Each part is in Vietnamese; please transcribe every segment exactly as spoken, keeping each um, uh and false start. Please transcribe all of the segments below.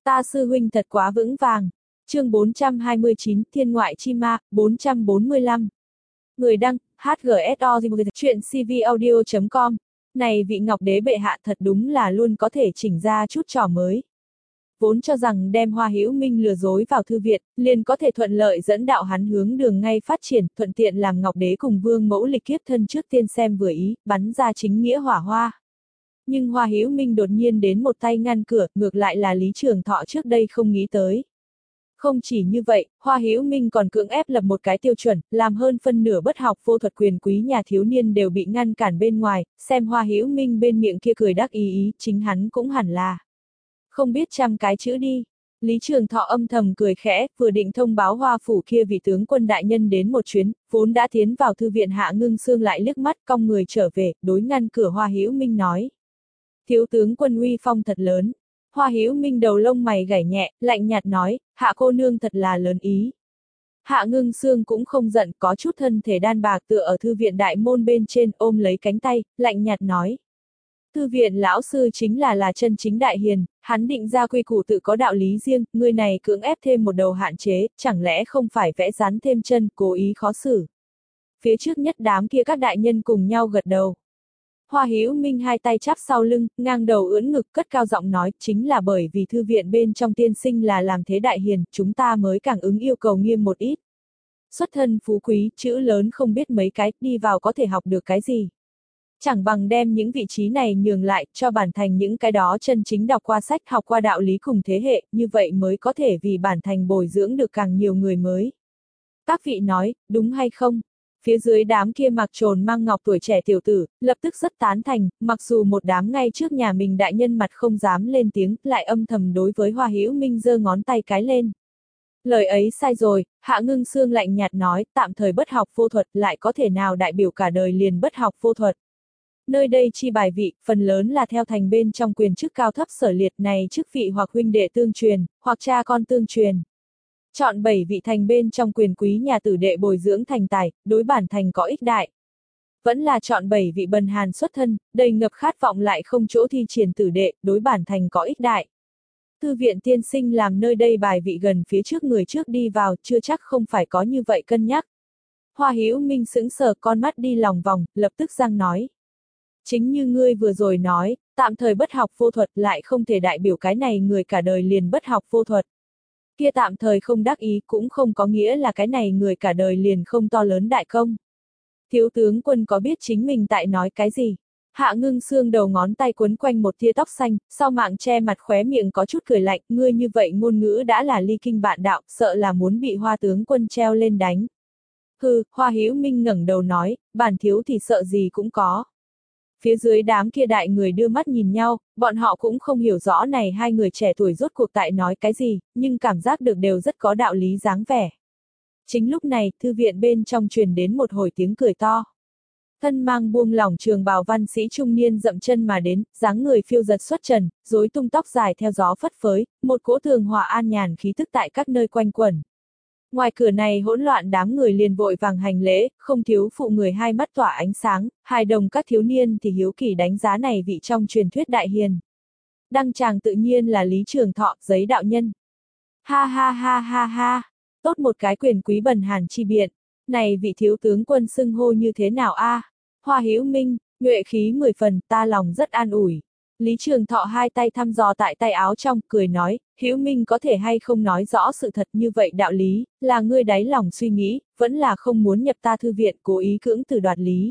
Ta sư huynh thật quá vững vàng. Chương bốn trăm hai mươi chín, Thiên ngoại chi ma, bốn trăm bốn mươi lăm. Người đăng, hát giê ét o, chuyện cvaudio chấm com. Này vị Ngọc Đế bệ hạ thật đúng là luôn có thể chỉnh ra chút trò mới. Vốn cho rằng đem Hoa Hữu Minh lừa dối vào thư viện, liền có thể thuận lợi dẫn đạo hắn hướng đường ngay phát triển, thuận tiện làm Ngọc Đế cùng Vương Mẫu lịch kiếp thân trước tiên xem vừa ý, bắn ra chính nghĩa hỏa hoa. Nhưng Hoa Hữu Minh đột nhiên đến một tay ngăn cửa, ngược lại là Lý Trường Thọ trước đây không nghĩ tới. Không chỉ như vậy, Hoa Hữu Minh còn cưỡng ép lập một cái tiêu chuẩn, làm hơn phân nửa bất học vô thuật quyền quý nhà thiếu niên đều bị ngăn cản bên ngoài, xem Hoa Hữu Minh bên miệng kia cười đắc ý ý, chính hắn cũng hẳn là không biết trăm cái chữ đi. Lý Trường Thọ âm thầm cười khẽ, vừa định thông báo Hoa phủ kia vị tướng quân đại nhân đến một chuyến, vốn đã tiến vào thư viện Hạ Ngưng Xương lại liếc mắt cong người trở về, đối ngăn cửa Hoa Hữu Minh nói: thiếu tướng quân uy phong thật lớn. Hoa Hữu Minh đầu lông mày gảy nhẹ, lạnh nhạt nói: Hạ cô nương thật là lớn ý. Hạ Ngưng Xương cũng không giận, có chút thân thể đan bạc tựa ở thư viện đại môn bên trên, ôm lấy cánh tay, lạnh nhạt nói: thư viện lão sư chính là là chân chính đại hiền, hắn định ra quy củ tự có đạo lý riêng, người này cưỡng ép thêm một đầu hạn chế, chẳng lẽ không phải vẽ rắn thêm chân, cố ý khó xử. Phía trước nhất đám kia các đại nhân cùng nhau gật đầu. Hoa Hữu Minh hai tay chắp sau lưng, ngang đầu ưỡn ngực, cất cao giọng nói, chính là bởi vì thư viện bên trong tiên sinh là làm thế đại hiền, chúng ta mới càng ứng yêu cầu nghiêm một ít. Xuất thân phú quý, chữ lớn không biết mấy cái, đi vào có thể học được cái gì. Chẳng bằng đem những vị trí này nhường lại, cho bản thành những cái đó chân chính đọc qua sách, học qua đạo lý cùng thế hệ, như vậy mới có thể vì bản thành bồi dưỡng được càng nhiều người mới. Các vị nói, đúng hay không? Phía dưới đám kia mặc trồn mang ngọc tuổi trẻ tiểu tử, lập tức rất tán thành, mặc dù một đám ngay trước nhà mình đại nhân mặt không dám lên tiếng, lại âm thầm đối với Hoa Hữu Minh giơ ngón tay cái lên. Lời ấy sai rồi, Hạ Ngưng Xương lạnh nhạt nói, tạm thời bất học vô thuật lại có thể nào đại biểu cả đời liền bất học vô thuật. Nơi đây chi bài vị, phần lớn là theo thành bên trong quyền chức cao thấp sở liệt này chức vị hoặc huynh đệ tương truyền, hoặc cha con tương truyền. Chọn bảy vị thành bên trong quyền quý nhà tử đệ bồi dưỡng thành tài, đối bản thành có ích đại. Vẫn là chọn bảy vị bần hàn xuất thân, đầy ngập khát vọng lại không chỗ thi triển tử đệ, đối bản thành có ích đại. Thư viện tiên sinh làm nơi đây bài vị gần phía trước người trước đi vào, chưa chắc không phải có như vậy cân nhắc. Hoa Hữu Minh sững sờ, con mắt đi lòng vòng, lập tức giang nói. Chính như ngươi vừa rồi nói, tạm thời bất học vô thuật lại không thể đại biểu cái này người cả đời liền bất học vô thuật. Kia tạm thời không đắc ý cũng không có nghĩa là cái này người cả đời liền không to lớn đại công. Thiếu tướng quân có biết chính mình tại nói cái gì? Hạ Ngưng Xương đầu ngón tay quấn quanh một tia tóc xanh, sau mạng che mặt khóe miệng có chút cười lạnh, ngươi như vậy ngôn ngữ đã là ly kinh bạn đạo, sợ là muốn bị Hoa tướng quân treo lên đánh. Hừ, Hoa Hữu Minh ngẩng đầu nói, bản thiếu thì sợ gì cũng có. Phía dưới đám kia đại người đưa mắt nhìn nhau, bọn họ cũng không hiểu rõ này hai người trẻ tuổi rốt cuộc tại nói cái gì, nhưng cảm giác được đều rất có đạo lý dáng vẻ. Chính lúc này, thư viện bên trong truyền đến một hồi tiếng cười to. Thân mang buông lỏng trường bào văn sĩ trung niên dậm chân mà đến, dáng người phiêu giật xuất trần, rối tung tóc dài theo gió phất phới, một cỗ thường hòa an nhàn khí tức tại các nơi quanh quẩn. Ngoài cửa này hỗn loạn đám người liền vội vàng hành lễ, không thiếu phụ người hai mắt tỏa ánh sáng, hài đồng các thiếu niên thì hiếu kỳ đánh giá này vị trong truyền thuyết đại hiền. Đăng tràng tự nhiên là Lý Trường Thọ, giấy đạo nhân. Ha ha ha ha ha, tốt một cái quyền quý bần hàn chi biện, này vị thiếu tướng quân xưng hô như thế nào a? À? Hoa Hữu Minh, nhuệ khí mười phần, ta lòng rất an ủi. Lý Trường Thọ hai tay thăm dò tại tay áo trong, cười nói, Hữu Minh có thể hay không nói rõ sự thật như vậy đạo lý, là ngươi đáy lòng suy nghĩ, vẫn là không muốn nhập ta thư viện cố ý cưỡng từ đoạt lý.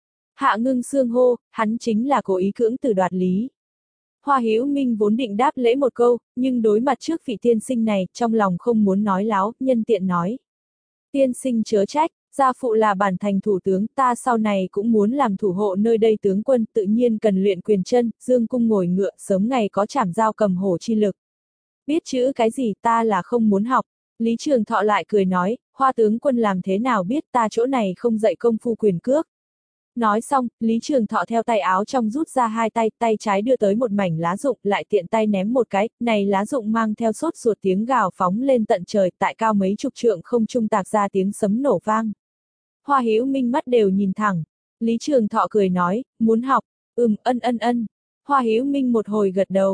Hạ Ngưng Xương hô, hắn chính là cố ý cưỡng từ đoạt lý. Hoa Hữu Minh vốn định đáp lễ một câu, nhưng đối mặt trước vị tiên sinh này, trong lòng không muốn nói láo, nhân tiện nói. Tiên sinh chớ trách. Gia phụ là bản thành thủ tướng, ta sau này cũng muốn làm thủ hộ nơi đây tướng quân, tự nhiên cần luyện quyền chân, dương cung ngồi ngựa, sớm ngày có chảm dao cầm hổ chi lực. Biết chữ cái gì ta là không muốn học. Lý Trường Thọ lại cười nói, Hoa tướng quân làm thế nào biết ta chỗ này không dạy công phu quyền cước. Nói xong, Lý Trường Thọ theo tay áo trong rút ra hai tay, tay trái đưa tới một mảnh lá rụng, lại tiện tay ném một cái, này lá rụng mang theo sốt ruột tiếng gào phóng lên tận trời, tại cao mấy chục trượng không trung tạc ra tiếng sấm nổ vang. Hoa Hữu Minh mắt đều nhìn thẳng. Lý Trường Thọ cười nói, muốn học, ừm, ân ân ân. Hoa Hữu Minh một hồi gật đầu.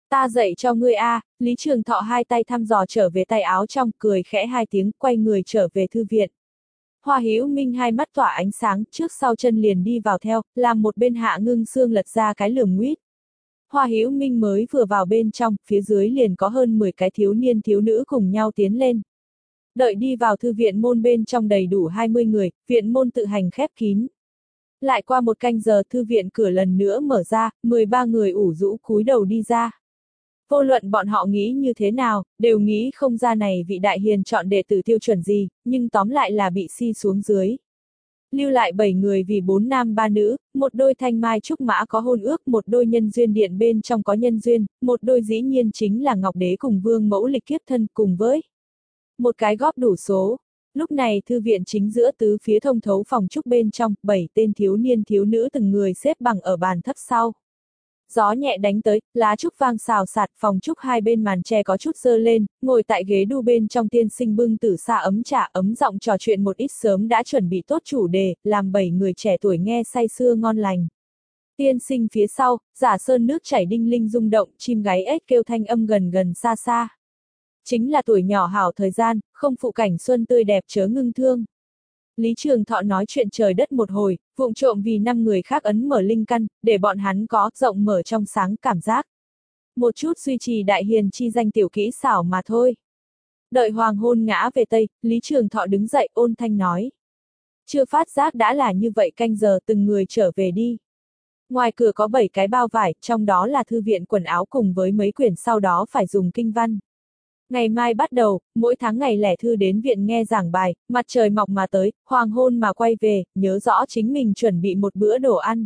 Ta dạy cho ngươi a, Lý Trường Thọ hai tay thăm dò trở về tay áo trong, cười khẽ hai tiếng, quay người trở về thư viện. Hoa Hữu Minh hai mắt tỏa ánh sáng, trước sau chân liền đi vào theo, làm một bên Hạ Ngưng Sương lật ra cái lườm nguýt. Hoa Hữu Minh mới vừa vào bên trong, phía dưới liền có hơn mười cái thiếu niên thiếu nữ cùng nhau tiến lên. Đợi đi vào thư viện môn bên trong đầy đủ hai mươi người, viện môn tự hành khép kín. Lại qua một canh giờ thư viện cửa lần nữa mở ra, mười ba người ủ rũ cúi đầu đi ra. Vô luận bọn họ nghĩ như thế nào, đều nghĩ không ra này vị đại hiền chọn đệ tử tiêu chuẩn gì, nhưng tóm lại là bị si xuống dưới. Lưu lại bảy người vì bốn nam ba nữ, một đôi thanh mai trúc mã có hôn ước, một đôi nhân duyên điện bên trong có nhân duyên, một đôi dĩ nhiên chính là Ngọc Đế cùng Vương Mẫu lịch kiếp thân cùng với một cái góp đủ số. Lúc này thư viện chính giữa tứ phía thông thấu phòng trúc bên trong, bảy tên thiếu niên thiếu nữ từng người xếp bằng ở bàn thấp sau. Gió nhẹ đánh tới, lá trúc vang xào xạc, phòng trúc hai bên màn tre có chút dơ lên, ngồi tại ghế đu bên trong tiên sinh bưng tử xa ấm trà ấm giọng trò chuyện một ít sớm đã chuẩn bị tốt chủ đề, làm bảy người trẻ tuổi nghe say sưa ngon lành. Tiên sinh phía sau, giả sơn nước chảy đinh linh rung động, chim gáy ếch kêu thanh âm gần gần xa xa. Chính là tuổi nhỏ hảo thời gian, không phụ cảnh xuân tươi đẹp chớ ngưng thương. Lý Trường Thọ nói chuyện trời đất một hồi, vụng trộm vì năm người khác ấn mở linh căn, để bọn hắn có rộng mở trong sáng cảm giác. Một chút duy trì đại hiền chi danh tiểu kỹ xảo mà thôi. Đợi hoàng hôn ngã về Tây, Lý Trường Thọ đứng dậy ôn thanh nói. Chưa phát giác đã là như vậy canh giờ từng người trở về đi. Ngoài cửa có bảy cái bao vải, trong đó là thư viện quần áo cùng với mấy quyển sau đó phải dùng kinh văn. Ngày mai bắt đầu, mỗi tháng ngày lẻ thư đến viện nghe giảng bài, mặt trời mọc mà tới, hoàng hôn mà quay về, nhớ rõ chính mình chuẩn bị một bữa đồ ăn.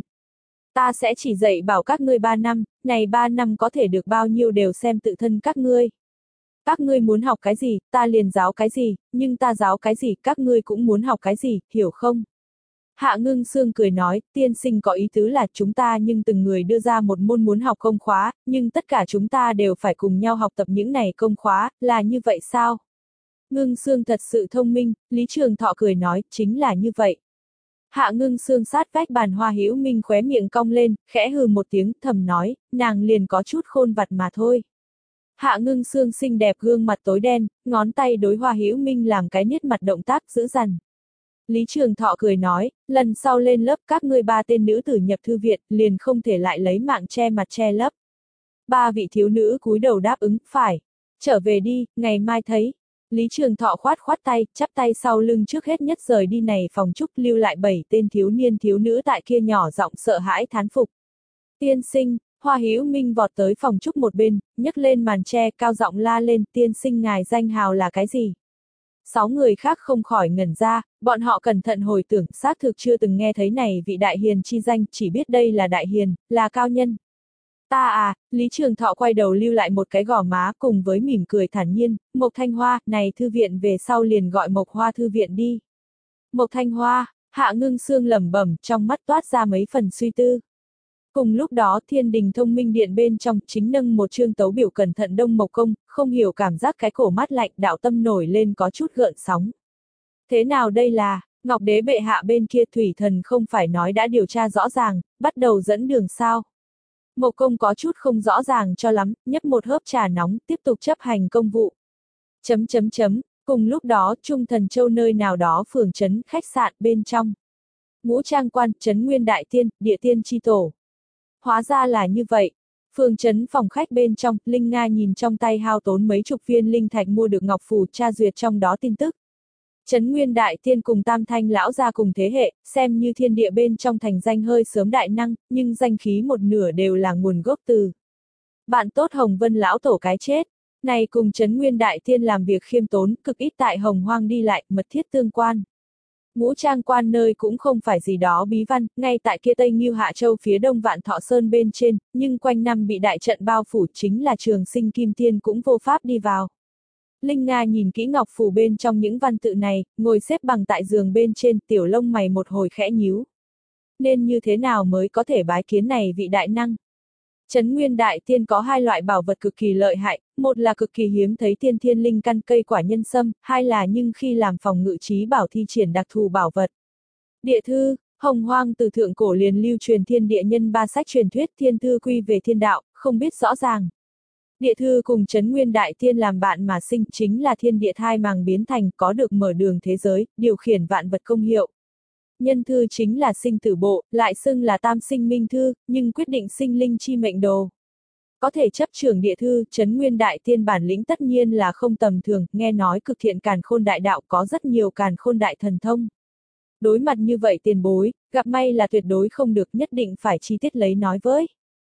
Ta sẽ chỉ dạy bảo các ngươi ba năm, này ba năm có thể được bao nhiêu đều xem tự thân các ngươi. Các ngươi muốn học cái gì, ta liền giáo cái gì, nhưng ta giáo cái gì, các ngươi cũng muốn học cái gì, hiểu không? Hạ Ngưng Sương cười nói, tiên sinh có ý tứ là chúng ta nhưng từng người đưa ra một môn muốn học công khóa, nhưng tất cả chúng ta đều phải cùng nhau học tập những này công khóa, là như vậy sao? Ngưng Sương thật sự thông minh, Lý Trường Thọ cười nói, chính là như vậy. Hạ Ngưng Sương sát vách bàn Hoa Hữu Minh khóe miệng cong lên, khẽ hừ một tiếng, thầm nói, nàng liền có chút khôn vặt mà thôi. Hạ Ngưng Sương xinh đẹp gương mặt tối đen, ngón tay đối Hoa Hữu Minh làm cái niết mặt động tác dữ dằn. Lý Trường Thọ cười nói, lần sau lên lớp các ngươi ba tên nữ tử nhập thư viện, liền không thể lại lấy mạng che mặt che lấp. Ba vị thiếu nữ cúi đầu đáp ứng, phải. Trở về đi, ngày mai thấy. Lý Trường Thọ khoát khoát tay, chắp tay sau lưng trước hết nhất rời đi này phòng trúc lưu lại bảy tên thiếu niên thiếu nữ tại kia nhỏ giọng sợ hãi thán phục. Tiên sinh, Hoa Hữu Minh vọt tới phòng trúc một bên, nhấc lên màn tre cao giọng la lên, tiên sinh ngài danh hào là cái gì? Sáu người khác không khỏi ngẩn ra, bọn họ cẩn thận hồi tưởng, xác thực chưa từng nghe thấy này vị đại hiền chi danh, chỉ biết đây là đại hiền, là cao nhân. Ta à, Lý Trường Thọ quay đầu lưu lại một cái gò má cùng với mỉm cười thản nhiên, Mộc Thanh Hoa, này thư viện về sau liền gọi Mộc Hoa thư viện đi. Mộc Thanh Hoa, Hạ Ngưng Sương lẩm bẩm, trong mắt toát ra mấy phần suy tư. Cùng lúc đó Thiên Đình Thông Minh Điện bên trong chính nâng một chương tấu biểu cẩn thận Đông Mộc Công, không hiểu cảm giác cái cổ mát lạnh, đạo tâm nổi lên có chút gợn sóng. Thế nào đây là, Ngọc Đế bệ hạ bên kia thủy thần không phải nói đã điều tra rõ ràng, bắt đầu dẫn đường sao? Mộc Công có chút không rõ ràng cho lắm, nhấp một hớp trà nóng, tiếp tục chấp hành công vụ. Chấm chấm chấm, cùng lúc đó Trung Thần Châu nơi nào đó phường trấn, khách sạn bên trong. Ngũ Trang Quan, Trấn Nguyên Đại Tiên, Địa Tiên chi tổ. Hóa ra là như vậy. Phường trấn phòng khách bên trong, Linh Nga nhìn trong tay hao tốn mấy chục viên linh thạch mua được ngọc phù tra duyệt trong đó tin tức. Trấn Nguyên Đại Tiên cùng Tam Thanh lão gia cùng thế hệ, xem như thiên địa bên trong thành danh hơi sớm đại năng, nhưng danh khí một nửa đều là nguồn gốc từ bạn tốt Hồng Vân lão tổ cái chết. Này cùng Trấn Nguyên Đại Tiên làm việc khiêm tốn, cực ít tại Hồng Hoang đi lại, mật thiết tương quan. Ngũ Trang Quan nơi cũng không phải gì đó bí văn, ngay tại kia Tây Ngưu Hạ Châu phía đông Vạn Thọ Sơn bên trên, nhưng quanh năm bị đại trận bao phủ, chính là Trường Sinh Kim Tiên cũng vô pháp đi vào. Linh Nga nhìn kỹ ngọc phù bên trong những văn tự này, ngồi xếp bằng tại giường bên trên, tiểu lông mày một hồi khẽ nhíu. Nên như thế nào mới có thể bái kiến này vị đại năng? Trấn Nguyên Đại Tiên có hai loại bảo vật cực kỳ lợi hại, một là cực kỳ hiếm thấy tiên thiên linh căn cây quả nhân sâm, hai là nhưng khi làm phòng ngự trí bảo thi triển đặc thù bảo vật. Địa thư, Hồng Hoang từ thượng cổ liền lưu truyền thiên địa nhân ba sách truyền thuyết thiên thư quy về thiên đạo, không biết rõ ràng. Địa thư cùng Trấn Nguyên Đại Tiên làm bạn mà sinh, chính là thiên địa thai màng biến thành, có được mở đường thế giới, điều khiển vạn vật công hiệu. Nhân thư chính là sinh tử bộ, lại xưng là tam sinh minh thư, nhưng quyết định sinh linh chi mệnh đồ. Có thể chấp trưởng địa thư, Trấn Nguyên Đại Tiên bản lĩnh tất nhiên là không tầm thường, nghe nói cực thiện càn khôn đại đạo, có rất nhiều càn khôn đại thần thông. Đối mặt như vậy tiền bối, gặp may là tuyệt đối không được, nhất định phải chi tiết lấy nói với.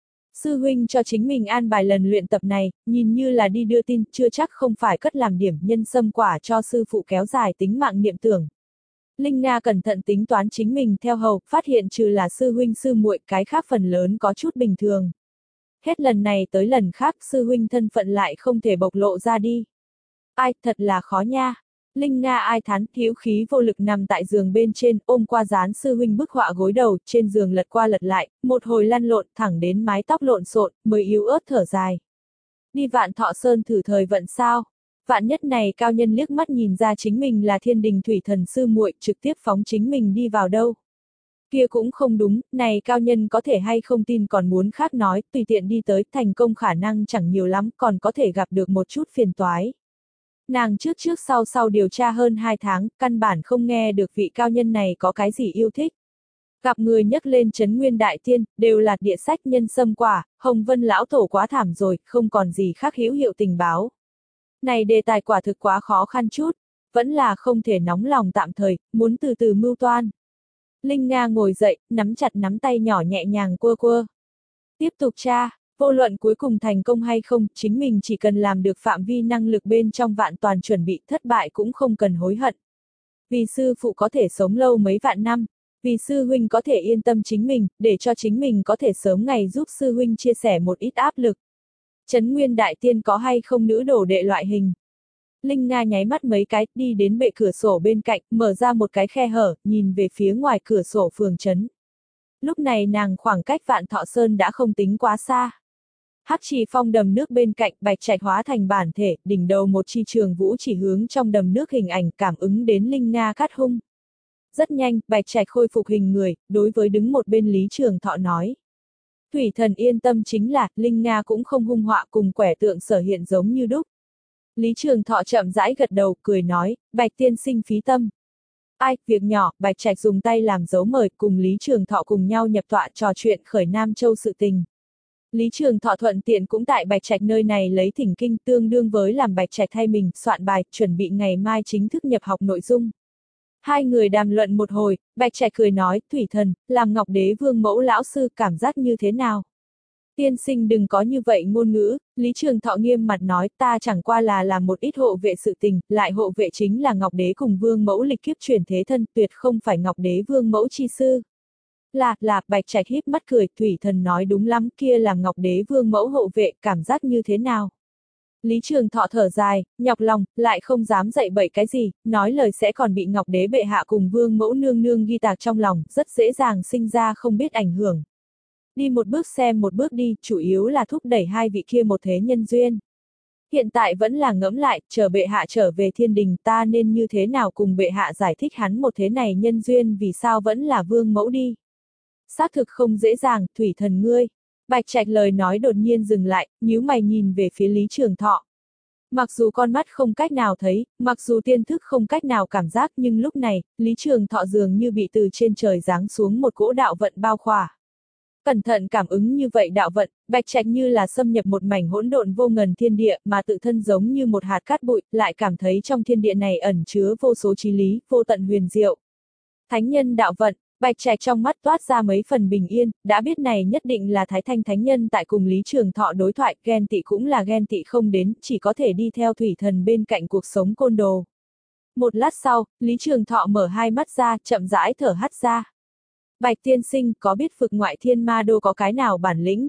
Sư huynh cho chính mình an bài lần luyện tập này, nhìn như là đi đưa tin, chưa chắc không phải cất làm điểm nhân sâm quả cho sư phụ kéo dài tính mạng niệm tưởng. Linh Nga cẩn thận tính toán chính mình theo hầu, phát hiện trừ là sư huynh sư muội, cái khác phần lớn có chút bình thường. Hết lần này tới lần khác, sư huynh thân phận lại không thể bộc lộ ra đi. Ai, thật là khó nha. Linh Nga ai thán, hữu khí vô lực nằm tại giường bên trên, ôm qua dán sư huynh bức họa gối đầu, trên giường lật qua lật lại, một hồi lăn lộn, thẳng đến mái tóc lộn xộn, mới yếu ớt thở dài. Đi Vạn Thọ Sơn thử thời vận sao? Vạn nhất này cao nhân liếc mắt nhìn ra chính mình là thiên đình thủy thần sư muội, trực tiếp phóng chính mình đi vào đâu? Kia cũng không đúng, này cao nhân có thể hay không tin còn muốn khác nói, tùy tiện đi tới, thành công khả năng chẳng nhiều lắm, còn có thể gặp được một chút phiền toái. Nàng trước trước sau sau điều tra hơn hai tháng, căn bản không nghe được vị cao nhân này có cái gì yêu thích. Gặp người nhắc lên Trấn Nguyên Đại Tiên, đều là địa sách nhân sâm quả, Hồng Vân lão tổ quá thảm rồi, không còn gì khác hữu hiệu tình báo. Này đề tài quả thực quá khó khăn chút, vẫn là không thể nóng lòng tạm thời, muốn từ từ mưu toan. Linh Nga ngồi dậy, nắm chặt nắm tay nhỏ nhẹ nhàng quơ quơ. Tiếp tục tra, vô luận cuối cùng thành công hay không, chính mình chỉ cần làm được phạm vi năng lực bên trong vạn toàn chuẩn bị, thất bại cũng không cần hối hận. Vì sư phụ có thể sống lâu mấy vạn năm, vì sư huynh có thể yên tâm chính mình, để cho chính mình có thể sớm ngày giúp sư huynh chia sẻ một ít áp lực. Trấn Nguyên Đại Tiên có hay không nữ đồ đệ loại hình? Linh Nga nháy mắt mấy cái, đi đến bệ cửa sổ bên cạnh, mở ra một cái khe hở, nhìn về phía ngoài cửa sổ phường trấn. Lúc này nàng khoảng cách Vạn Thọ Sơn đã không tính quá xa. Hắc Trì Phong đầm nước bên cạnh, bạch trạch hóa thành bản thể, đỉnh đầu một chi trường vũ chỉ hướng trong đầm nước hình ảnh, cảm ứng đến Linh Nga cắt hung. Rất nhanh, bạch trạch khôi phục hình người, đối với đứng một bên Lý Trường Thọ nói. Thủy thần yên tâm, chính là, Linh Nga cũng không hung họa, cùng quẻ tượng sở hiện giống như đúc. Lý Trường Thọ chậm rãi gật đầu, cười nói, bạch tiên sinh phí tâm. Ai, việc nhỏ, bạch trạch dùng tay làm dấu mời, cùng Lý Trường Thọ cùng nhau nhập tọa trò chuyện khởi Nam Châu sự tình. Lý Trường Thọ thuận tiện cũng tại bạch trạch nơi này lấy thỉnh kinh, tương đương với làm bạch trạch thay mình, soạn bài, chuẩn bị ngày mai chính thức nhập học nội dung. Hai người đàm luận một hồi, bạch trạch cười nói, thủy thần, làm Ngọc Đế Vương mẫu lão sư cảm giác như thế nào? Tiên sinh đừng có như vậy ngôn ngữ, Lý Trường Thọ nghiêm mặt nói, ta chẳng qua là làm một ít hộ vệ sự tình, lại hộ vệ chính là Ngọc Đế cùng Vương mẫu lịch kiếp chuyển thế thân, tuyệt không phải Ngọc Đế Vương mẫu chi sư. Là, là, bạch trạch híp mắt cười, thủy thần nói đúng lắm, kia làm Ngọc Đế Vương mẫu hộ vệ, cảm giác như thế nào? Lý Trường Thọ thở dài, nhọc lòng, lại không dám dạy bậy cái gì, nói lời sẽ còn bị Ngọc Đế bệ hạ cùng Vương mẫu nương nương ghi tạc trong lòng, rất dễ dàng sinh ra không biết ảnh hưởng. Đi một bước xem một bước đi, chủ yếu là thúc đẩy hai vị kia một thế nhân duyên. Hiện tại vẫn là ngẫm lại, chờ bệ hạ trở về thiên đình, ta nên như thế nào cùng bệ hạ giải thích hắn một thế này nhân duyên vì sao vẫn là vương mẫu đi. Xác thực không dễ dàng, thủy thần ngươi. Bạch trạch lời nói đột nhiên dừng lại, nhíu mày nhìn về phía Lý Trường Thọ. Mặc dù con mắt không cách nào thấy, mặc dù tiên thức không cách nào cảm giác, nhưng lúc này, Lý Trường Thọ dường như bị từ trên trời giáng xuống một cỗ đạo vận bao khỏa. Cẩn thận cảm ứng như vậy đạo vận, bạch trạch như là xâm nhập một mảnh hỗn độn vô ngần thiên địa, mà tự thân giống như một hạt cát bụi, lại cảm thấy trong thiên địa này ẩn chứa vô số trí lý, vô tận huyền diệu. Thánh nhân đạo vận, bạch trạch trong mắt toát ra mấy phần bình yên, đã biết này nhất định là Thái Thanh Thánh Nhân tại cùng Lý Trường Thọ đối thoại, ghen tị cũng là ghen tị không đến, chỉ có thể đi theo thủy thần bên cạnh cuộc sống côn đồ. Một lát sau, Lý Trường Thọ mở hai mắt ra, chậm rãi thở hắt ra. Bạch tiên sinh, có biết vực ngoại thiên ma đô có cái nào bản lĩnh?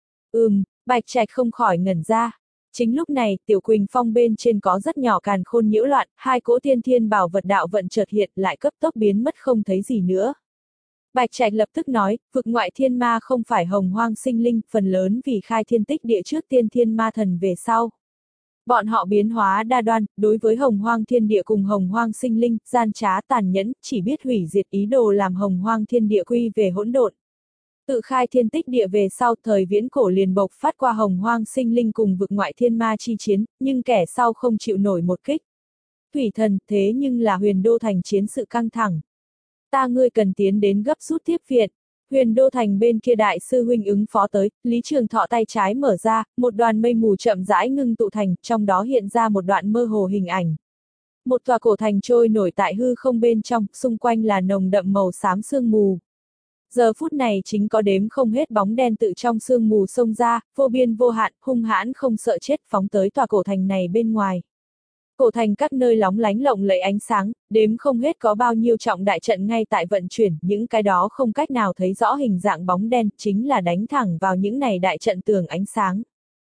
Ừm, bạch trạch không khỏi ngẩn ra. Chính lúc này, Tiểu Quỳnh Phong bên trên có rất nhỏ càn khôn nhiễu loạn, hai cỗ tiên thiên bảo vật đạo vận chợt hiện lại cấp tốc biến mất không thấy gì nữa. Bạch trạch lập tức nói, vực ngoại thiên ma không phải hồng hoang sinh linh, phần lớn vì khai thiên tích địa trước tiên thiên ma thần về sau. Bọn họ biến hóa đa đoan, đối với hồng hoang thiên địa cùng hồng hoang sinh linh, gian trá tàn nhẫn, chỉ biết hủy diệt ý đồ làm hồng hoang thiên địa quy về hỗn độn. Tự khai thiên tích địa về sau, thời viễn cổ liền bộc phát qua hồng hoang sinh linh cùng vực ngoại thiên ma chi chiến, nhưng kẻ sau không chịu nổi một kích. Thủy thần, thế nhưng là Huyền Đô Thành chiến sự căng thẳng. Ta ngươi cần tiến đến gấp rút tiếp viện. Huyền Đô Thành bên kia đại sư huynh ứng phó tới, Lý Trường Thọ tay trái mở ra, một đoàn mây mù chậm rãi ngưng tụ thành, trong đó hiện ra một đoạn mơ hồ hình ảnh. Một tòa cổ thành trôi nổi tại hư không bên trong, xung quanh là nồng đậm màu xám sương mù. Giờ phút này chính có đếm không hết bóng đen tự trong sương mù xông ra, vô biên vô hạn, hung hãn không sợ chết phóng tới tòa cổ thành này bên ngoài. Cổ thành các nơi lóng lánh lộng lẫy ánh sáng, đếm không hết có bao nhiêu trọng đại trận ngay tại vận chuyển, những cái đó không cách nào thấy rõ hình dạng bóng đen, chính là đánh thẳng vào những này đại trận tường ánh sáng.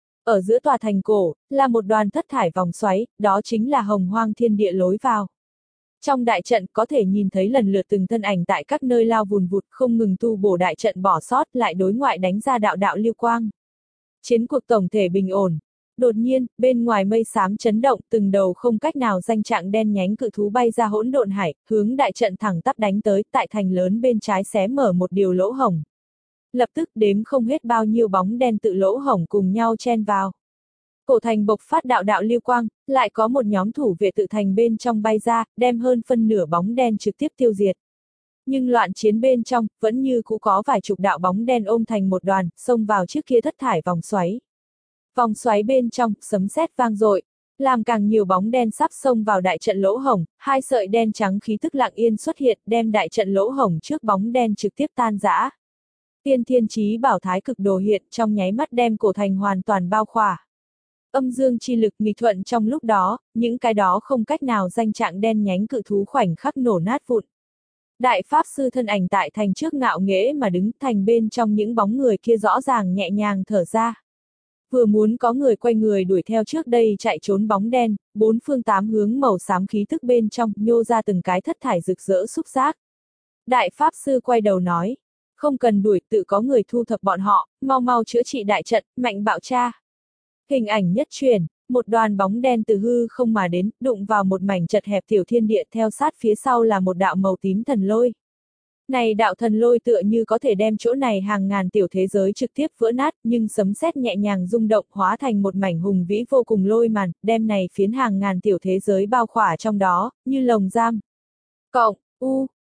Ở giữa tòa thành cổ, là một đoàn thất thải vòng xoáy, đó chính là hồng hoang thiên địa lối vào. Trong đại trận có thể nhìn thấy lần lượt từng thân ảnh tại các nơi lao vùn vụt, không ngừng tu bổ đại trận bỏ sót, lại đối ngoại đánh ra đạo đạo lưu quang. Chiến cuộc tổng thể bình ổn. Đột nhiên, bên ngoài mây xám chấn động, từng đầu không cách nào danh trạng đen nhánh cự thú bay ra hỗn độn hải, hướng đại trận thẳng tắp đánh tới, tại thành lớn bên trái xé mở một điều lỗ hổng. Lập tức đếm không hết bao nhiêu bóng đen tự lỗ hổng cùng nhau chen vào. Cổ thành bộc phát đạo đạo lưu quang, lại có một nhóm thủ vệ tự thành bên trong bay ra, đem hơn phân nửa bóng đen trực tiếp tiêu diệt. Nhưng loạn chiến bên trong, vẫn như cũ có vài chục đạo bóng đen ôm thành một đoàn, xông vào trước kia thất thải vòng xoáy. Vòng xoáy bên trong, sấm sét vang dội, làm càng nhiều bóng đen sắp xông vào đại trận lỗ hổng, hai sợi đen trắng khí tức lặng yên xuất hiện, đem đại trận lỗ hổng trước bóng đen trực tiếp tan rã. Tiên thiên chí bảo thái cực đồ hiện, trong nháy mắt đem cổ thành hoàn toàn bao khỏa. Âm dương chi lực nghịch thuận trong lúc đó, những cái đó không cách nào danh trạng đen nhánh cự thú khoảnh khắc nổ nát vụn. Đại pháp sư thân ảnh tại thành trước ngạo nghễ mà đứng, thành bên trong những bóng người kia rõ ràng nhẹ nhàng thở ra. Vừa muốn có người quay người đuổi theo trước đây chạy trốn bóng đen, bốn phương tám hướng màu xám khí tức bên trong, nhô ra từng cái thất thải rực rỡ xúc giác. Đại pháp sư quay đầu nói, không cần đuổi, tự có người thu thập bọn họ, mau mau chữa trị đại trận, mạnh bạo tra. Hình ảnh nhất truyền, một đoàn bóng đen từ hư không mà đến, đụng vào một mảnh chật hẹp tiểu thiên địa, theo sát phía sau là một đạo màu tím thần lôi. Này đạo thần lôi tựa như có thể đem chỗ này hàng ngàn tiểu thế giới trực tiếp vỡ nát, nhưng sấm sét nhẹ nhàng rung động hóa thành một mảnh hùng vĩ vô cùng lôi màn, đem này phiến hàng ngàn tiểu thế giới bao khỏa trong đó, như lồng giam. Cộng, U,